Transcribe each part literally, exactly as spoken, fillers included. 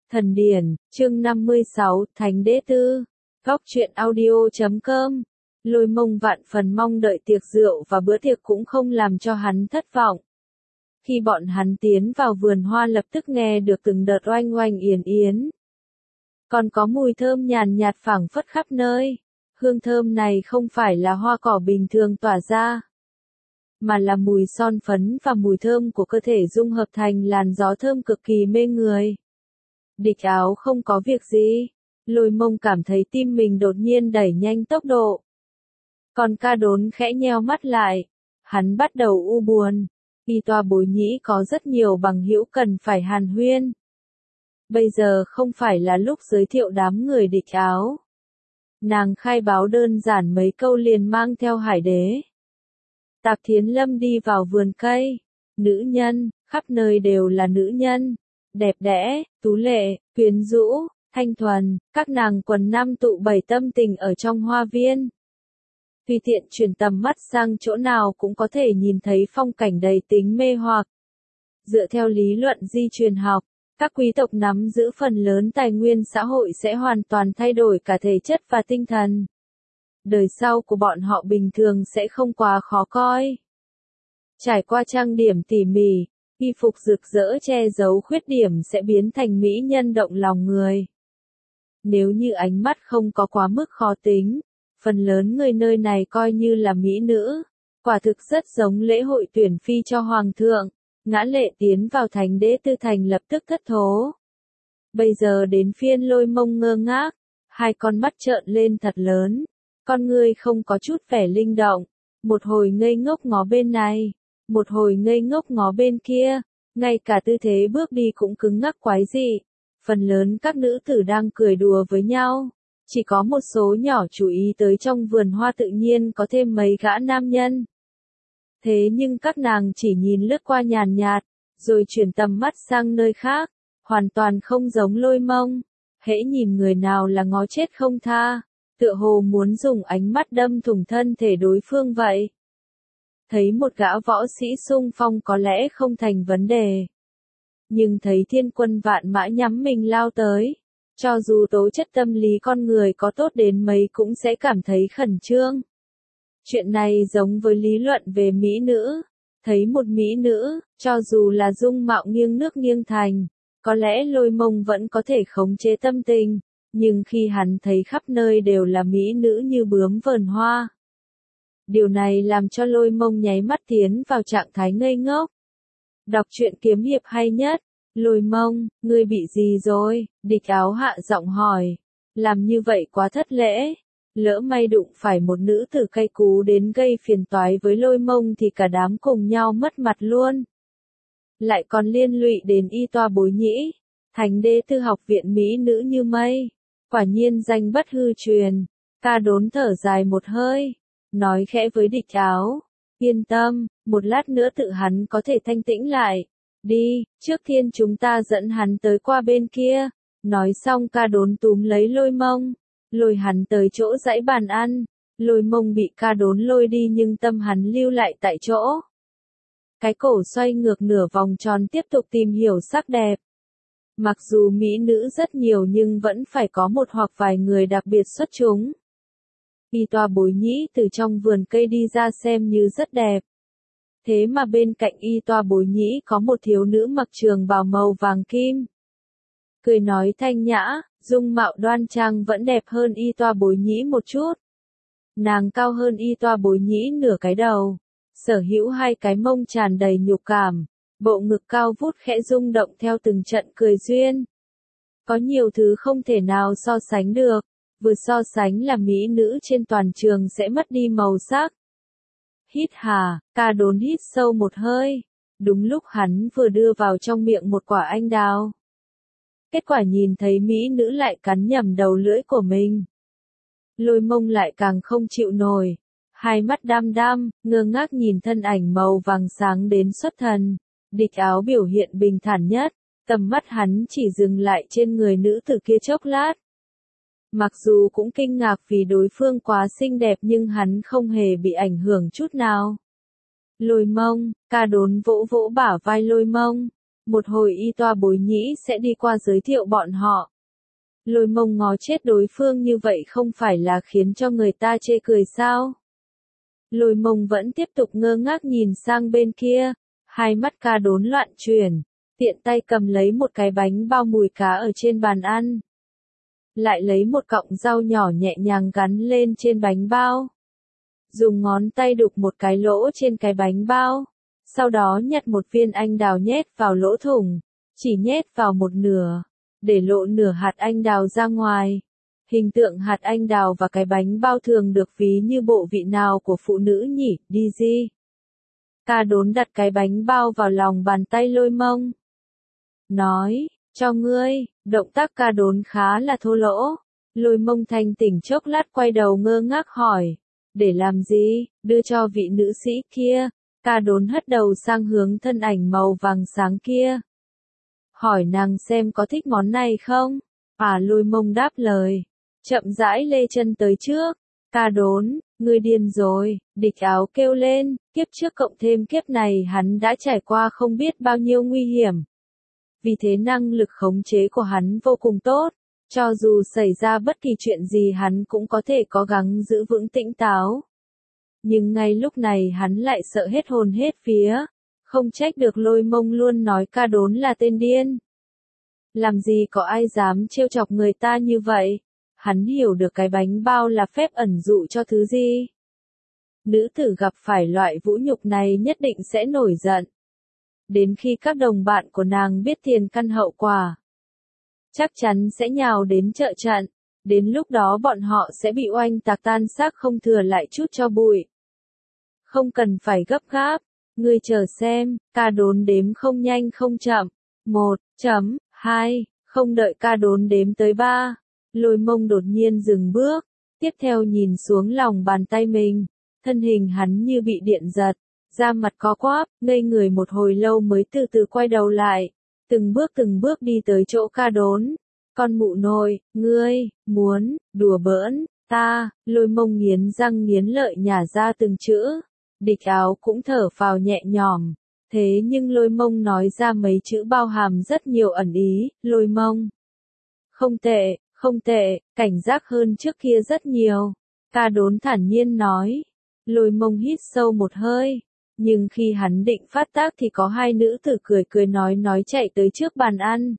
Thần điển, chương năm mươi sáu, Thánh đế tư. Góc truyện audio chấm com. Lôi Mông vạn phần mong đợi tiệc rượu và bữa tiệc cũng không làm cho hắn thất vọng. Khi bọn hắn tiến vào vườn hoa lập tức nghe được từng đợt oanh oanh yến yến. Còn có mùi thơm nhàn nhạt phảng phất khắp nơi. Hương thơm này không phải là hoa cỏ bình thường tỏa ra, mà là mùi son phấn và mùi thơm của cơ thể dung hợp thành làn gió thơm cực kỳ mê người. Địch Áo không có việc gì. Lôi Mông cảm thấy tim mình đột nhiên đẩy nhanh tốc độ. Còn Ca Đốn khẽ nheo mắt lại. Hắn bắt đầu u buồn. Y Toa Bối Nhĩ có rất nhiều bằng hữu cần phải hàn huyên. Bây giờ không phải là lúc giới thiệu đám người Địch Áo. Nàng khai báo đơn giản mấy câu liền mang theo Hải Đế. Tạp Thiến Lâm đi vào vườn cây. Nữ nhân, khắp nơi đều là nữ nhân. Đẹp đẽ, tú lệ, quyến rũ, thanh thuần, các nàng quần nam tụ bảy tâm tình ở trong hoa viên. Tùy tiện chuyển tầm mắt sang chỗ nào cũng có thể nhìn thấy phong cảnh đầy tính mê hoặc. Dựa theo lý luận di truyền học, các quý tộc nắm giữ phần lớn tài nguyên xã hội sẽ hoàn toàn thay đổi cả thể chất và tinh thần. Đời sau của bọn họ bình thường sẽ không quá khó coi. Trải qua trang điểm tỉ mỉ, y phục rực rỡ che giấu khuyết điểm sẽ biến thành mỹ nhân động lòng người. Nếu như ánh mắt không có quá mức khó tính, phần lớn người nơi này coi như là mỹ nữ. Quả thực rất giống lễ hội tuyển phi cho hoàng thượng. Ngã Lệ tiến vào Thánh đế tư thành lập tức thất thố. Bây giờ đến phiên Lôi Mông ngơ ngác, hai con mắt trợn lên thật lớn, con ngươi không có chút vẻ linh động, một hồi ngây ngốc ngó bên này, một hồi ngây ngốc ngó bên kia, ngay cả tư thế bước đi cũng cứng ngắc quái dị. Phần lớn các nữ tử đang cười đùa với nhau, chỉ có một số nhỏ chú ý tới trong vườn hoa tự nhiên có thêm mấy gã nam nhân. Thế nhưng các nàng chỉ nhìn lướt qua nhàn nhạt, rồi chuyển tầm mắt sang nơi khác, hoàn toàn không giống Lôi Mông. Hễ nhìn người nào là ngó chết không tha, tựa hồ muốn dùng ánh mắt đâm thủng thân thể đối phương vậy. Thấy một gã võ sĩ xung phong có lẽ không thành vấn đề. Nhưng thấy thiên quân vạn mã nhắm mình lao tới, cho dù tố chất tâm lý con người có tốt đến mấy cũng sẽ cảm thấy khẩn trương. Chuyện này giống với lý luận về mỹ nữ. Thấy một mỹ nữ, cho dù là dung mạo nghiêng nước nghiêng thành, có lẽ Lôi Mông vẫn có thể khống chế tâm tình, nhưng khi hắn thấy khắp nơi đều là mỹ nữ như bướm vờn hoa. Điều này làm cho Lôi Mông nháy mắt tiến vào trạng thái ngây ngốc. Đọc truyện kiếm hiệp hay nhất. Lôi Mông, ngươi bị gì rồi? Địch Áo hạ giọng hỏi. Làm như vậy quá thất lễ. Lỡ may đụng phải một nữ tử cay cú đến gây phiền toái với Lôi Mông thì cả đám cùng nhau mất mặt luôn. Lại còn liên lụy đến Y Toa Bối Nhĩ. Thánh đế tư học viện mỹ nữ như mây. Quả nhiên danh bất hư truyền. Ca Đốn thở dài một hơi. Nói khẽ với Địch Áo. Yên tâm, một lát nữa tự hắn có thể thanh tĩnh lại. Đi, trước tiên chúng ta dẫn hắn tới qua bên kia. Nói xong Ca Đốn túm lấy Lôi Mông, lôi hắn tới chỗ dãy bàn ăn. Lôi Mông bị Ca Đốn lôi đi nhưng tâm hắn lưu lại tại chỗ. Cái cổ xoay ngược nửa vòng tròn tiếp tục tìm hiểu sắc đẹp. Mặc dù mỹ nữ rất nhiều nhưng vẫn phải có một hoặc vài người đặc biệt xuất chúng. Y Toa Bối Nhĩ từ trong vườn cây đi ra xem như rất đẹp. Thế mà bên cạnh Y Toa Bối Nhĩ có một thiếu nữ mặc trường bào màu vàng kim. Cười nói thanh nhã, dung mạo đoan trang vẫn đẹp hơn Y Toa Bối Nhĩ một chút. Nàng cao hơn Y Toa Bối Nhĩ nửa cái đầu, sở hữu hai cái mông tràn đầy nhục cảm, bộ ngực cao vút khẽ rung động theo từng trận cười duyên. Có nhiều thứ không thể nào so sánh được, vừa so sánh là mỹ nữ trên toàn trường sẽ mất đi màu sắc. Hít hà, Ca Đốn hít sâu một hơi, đúng lúc hắn vừa đưa vào trong miệng một quả anh đào. Kết quả nhìn thấy mỹ nữ lại cắn nhầm đầu lưỡi của mình. Lôi Mông lại càng không chịu nổi, hai mắt đăm đăm, ngơ ngác nhìn thân ảnh màu vàng sáng đến xuất thần. Địch Áo biểu hiện bình thản nhất, tầm mắt hắn chỉ dừng lại trên người nữ tử kia chốc lát. Mặc dù cũng kinh ngạc vì đối phương quá xinh đẹp nhưng hắn không hề bị ảnh hưởng chút nào. Lôi Mông, Ca Đốn vỗ vỗ bả vai Lôi Mông. một hồi y toa bối nhĩ sẽ đi qua giới thiệu bọn họ. Lôi Mông ngó chết đối phương như vậy không phải là khiến cho người ta chê cười sao? Lôi Mông vẫn tiếp tục ngơ ngác nhìn sang bên kia, hai mắt Ca Đốn loạn chuyển, tiện tay cầm lấy một cái bánh bao mùi cá ở trên bàn ăn. Lại lấy một cọng rau nhỏ nhẹ nhàng gắn lên trên bánh bao. Dùng ngón tay đục một cái lỗ trên cái bánh bao. Sau đó nhặt một viên anh đào nhét vào lỗ thủng, chỉ nhét vào một nửa, để lộ nửa hạt anh đào ra ngoài. Hình tượng hạt anh đào và cái bánh bao thường được ví như bộ vị nào của phụ nữ nhỉ, đi gì? Ca Đốn đặt cái bánh bao vào lòng bàn tay Lôi Mông. Nói, cho ngươi, động tác Ca Đốn khá là thô lỗ. Lôi Mông thanh tỉnh chốc lát quay đầu ngơ ngác hỏi, để làm gì, đưa cho vị nữ sĩ kia. Ca Đốn hất đầu sang hướng thân ảnh màu vàng sáng kia. Hỏi nàng xem có thích món này không? À, Lôi Mông đáp lời. Chậm rãi lê chân tới trước. Ca Đốn, ngươi điên rồi, địch áo kêu lên, kiếp trước cộng thêm kiếp này hắn đã trải qua không biết bao nhiêu nguy hiểm. Vì thế năng lực khống chế của hắn vô cùng tốt, cho dù xảy ra bất kỳ chuyện gì hắn cũng có thể cố gắng giữ vững tỉnh táo. Nhưng ngay lúc này hắn lại sợ hết hồn hết vía, không trách được Lôi Mông luôn nói Ca Đốn là tên điên. Làm gì có ai dám trêu chọc người ta như vậy, hắn hiểu được cái bánh bao là phép ẩn dụ cho thứ gì. Nữ tử gặp phải loại vũ nhục này nhất định sẽ nổi giận. Đến khi các đồng bạn của nàng biết tiền căn hậu quả, chắc chắn sẽ nhào đến trợ trận. Đến lúc đó bọn họ sẽ bị oanh tạc tan xác không thừa lại chút cho bụi. Không cần phải gấp gáp, ngươi chờ xem, Ca Đốn đếm không nhanh không chậm. Một, chấm, hai, không đợi Ca Đốn đếm tới ba. Lôi Mông đột nhiên dừng bước, tiếp theo nhìn xuống lòng bàn tay mình. Thân hình hắn như bị điện giật, da mặt co quắp, ngây người một hồi lâu mới từ từ quay đầu lại. Từng bước từng bước đi tới chỗ Ca Đốn. Con mụ nội, ngươi, muốn, đùa bỡn, ta, Lôi Mông nghiến răng nghiến lợi nhả ra từng chữ. Địch áo cũng thở phào nhẹ nhõm. Thế nhưng Lôi Mông nói ra mấy chữ bao hàm rất nhiều ẩn ý, Lôi Mông. Không tệ, không tệ, cảnh giác hơn trước kia rất nhiều. Ca Đốn thản nhiên nói. Lôi Mông hít sâu một hơi. Nhưng khi hắn định phát tác thì có hai nữ tử cười cười nói nói chạy tới trước bàn ăn.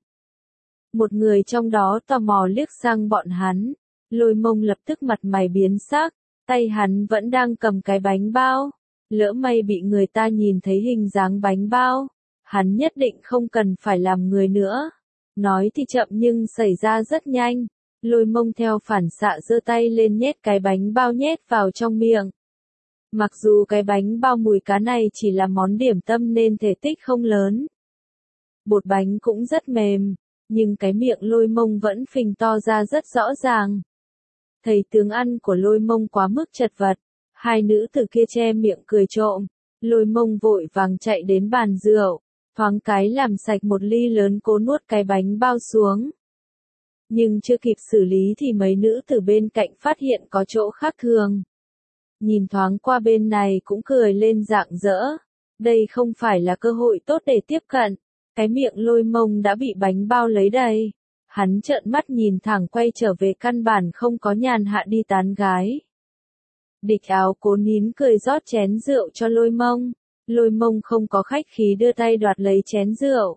Một người trong đó tò mò liếc sang bọn hắn. Lôi Mông lập tức mặt mày biến sắc, tay hắn vẫn đang cầm cái bánh bao. Lỡ may bị người ta nhìn thấy hình dáng bánh bao, hắn nhất định không cần phải làm người nữa. Nói thì chậm nhưng xảy ra rất nhanh. Lôi Mông theo phản xạ giơ tay lên nhét cái bánh bao nhét vào trong miệng. Mặc dù cái bánh bao mùi cá này chỉ là món điểm tâm nên thể tích không lớn. Bột bánh cũng rất mềm, nhưng cái miệng Lôi Mông vẫn phình to ra rất rõ ràng. Thầy tướng ăn của Lôi Mông quá mức chật vật. Hai nữ tử kia che miệng cười trộm. Lôi Mông vội vàng chạy đến bàn rượu, thoáng cái làm sạch một ly lớn cố nuốt cái bánh bao xuống. Nhưng chưa kịp xử lý thì mấy nữ tử bên cạnh phát hiện có chỗ khác thường. Nhìn thoáng qua bên này cũng cười lên rạng rỡ. Đây không phải là cơ hội tốt để tiếp cận. Cái miệng Lôi Mông đã bị bánh bao lấy đầy. Hắn trợn mắt nhìn thẳng quay trở về căn bản không có nhàn hạ đi tán gái. Địch áo cố nín cười rót chén rượu cho Lôi Mông. Lôi Mông không có khách khí đưa tay đoạt lấy chén rượu.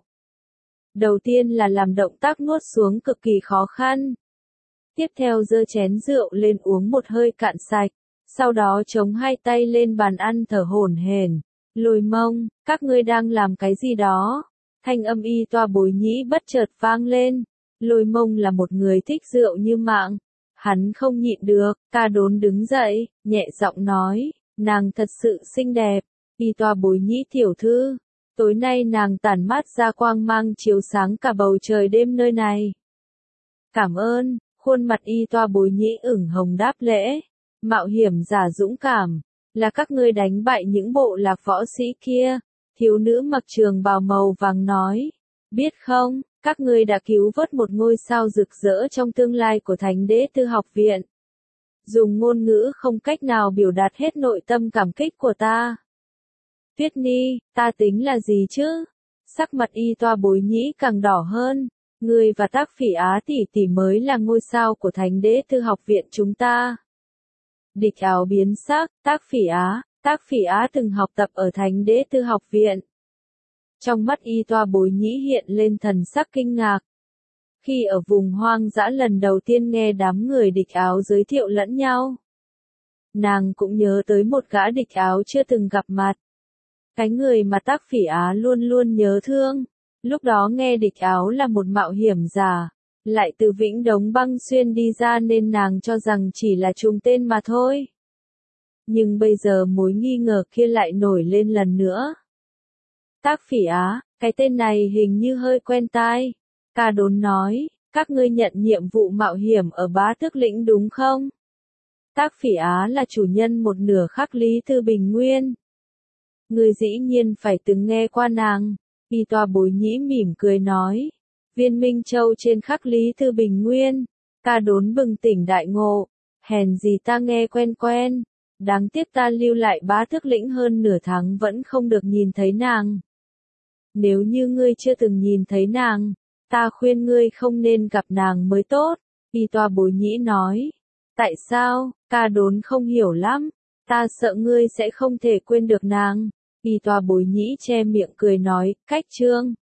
Đầu tiên là làm động tác nuốt xuống cực kỳ khó khăn. Tiếp theo giơ chén rượu lên uống một hơi cạn sạch. Sau đó chống hai tay lên bàn ăn thở hổn hển. Lôi Mông, các ngươi đang làm cái gì đó? Thanh âm y toa bối nhĩ bất chợt vang lên. Lôi Mông là một người thích rượu như mạng. Hắn không nhịn được, Ca Đốn đứng dậy, nhẹ giọng nói, nàng thật sự xinh đẹp. Y toa bối nhĩ tiểu thư. Tối nay nàng tản mát ra quang mang chiếu sáng cả bầu trời đêm nơi này. Cảm ơn, khuôn mặt y toa bối nhĩ ửng hồng đáp lễ. Mạo hiểm giả dũng cảm, là các ngươi đánh bại những bộ lạc võ sĩ kia. Thiếu nữ mặc trường bào màu vàng nói, biết không, các ngươi đã cứu vớt một ngôi sao rực rỡ trong tương lai của Thánh Đế Tư học viện. Dùng ngôn ngữ không cách nào biểu đạt hết nội tâm cảm kích của ta. Tuyết Ni, ta tính là gì chứ? Sắc mặt y toa bối nhĩ càng đỏ hơn. Ngươi và Tác Phỉ Á tỷ tỷ mới là ngôi sao của Thánh Đế Tư học viện chúng ta. Địch Áo biến sắc, Tác Phỉ Á, Tác Phỉ Á từng học tập ở Thánh Đế Tư học viện. Trong mắt y toa bối nhĩ hiện lên thần sắc kinh ngạc. Khi ở vùng hoang dã lần đầu tiên nghe đám người Địch Áo giới thiệu lẫn nhau, nàng cũng nhớ tới một gã Địch Áo chưa từng gặp mặt. Cái người mà Tác Phỉ Á luôn luôn nhớ thương. Lúc đó nghe Địch Áo là một mạo hiểm giả, lại từ Vĩnh Đống Băng Xuyên đi ra nên nàng cho rằng chỉ là trùng tên mà thôi. Nhưng bây giờ mối nghi ngờ kia lại nổi lên lần nữa. Tác Phỉ Á, cái tên này hình như hơi quen tai. Ca Đốn nói, các ngươi nhận nhiệm vụ mạo hiểm ở Bá Tước Lĩnh đúng không? Tác Phỉ Á là chủ nhân một nửa Khắc Lý Thư Bình Nguyên. Ngươi dĩ nhiên phải từng nghe qua nàng. Y toa bối nhĩ mỉm cười nói. Viên Minh Châu trên Khắc Lý Thư Bình Nguyên. Ca Đốn bừng tỉnh đại ngộ. Hèn gì ta nghe quen quen. Đáng tiếc ta lưu lại Bá Tước Lĩnh hơn nửa tháng vẫn không được nhìn thấy nàng. Nếu như ngươi chưa từng nhìn thấy nàng, ta khuyên ngươi không nên gặp nàng mới tốt. Y toa bối nhĩ nói. Tại sao? Ca Đốn không hiểu lắm. Ta sợ ngươi sẽ không thể quên được nàng. Y toa bối nhĩ che miệng cười nói, cách chương.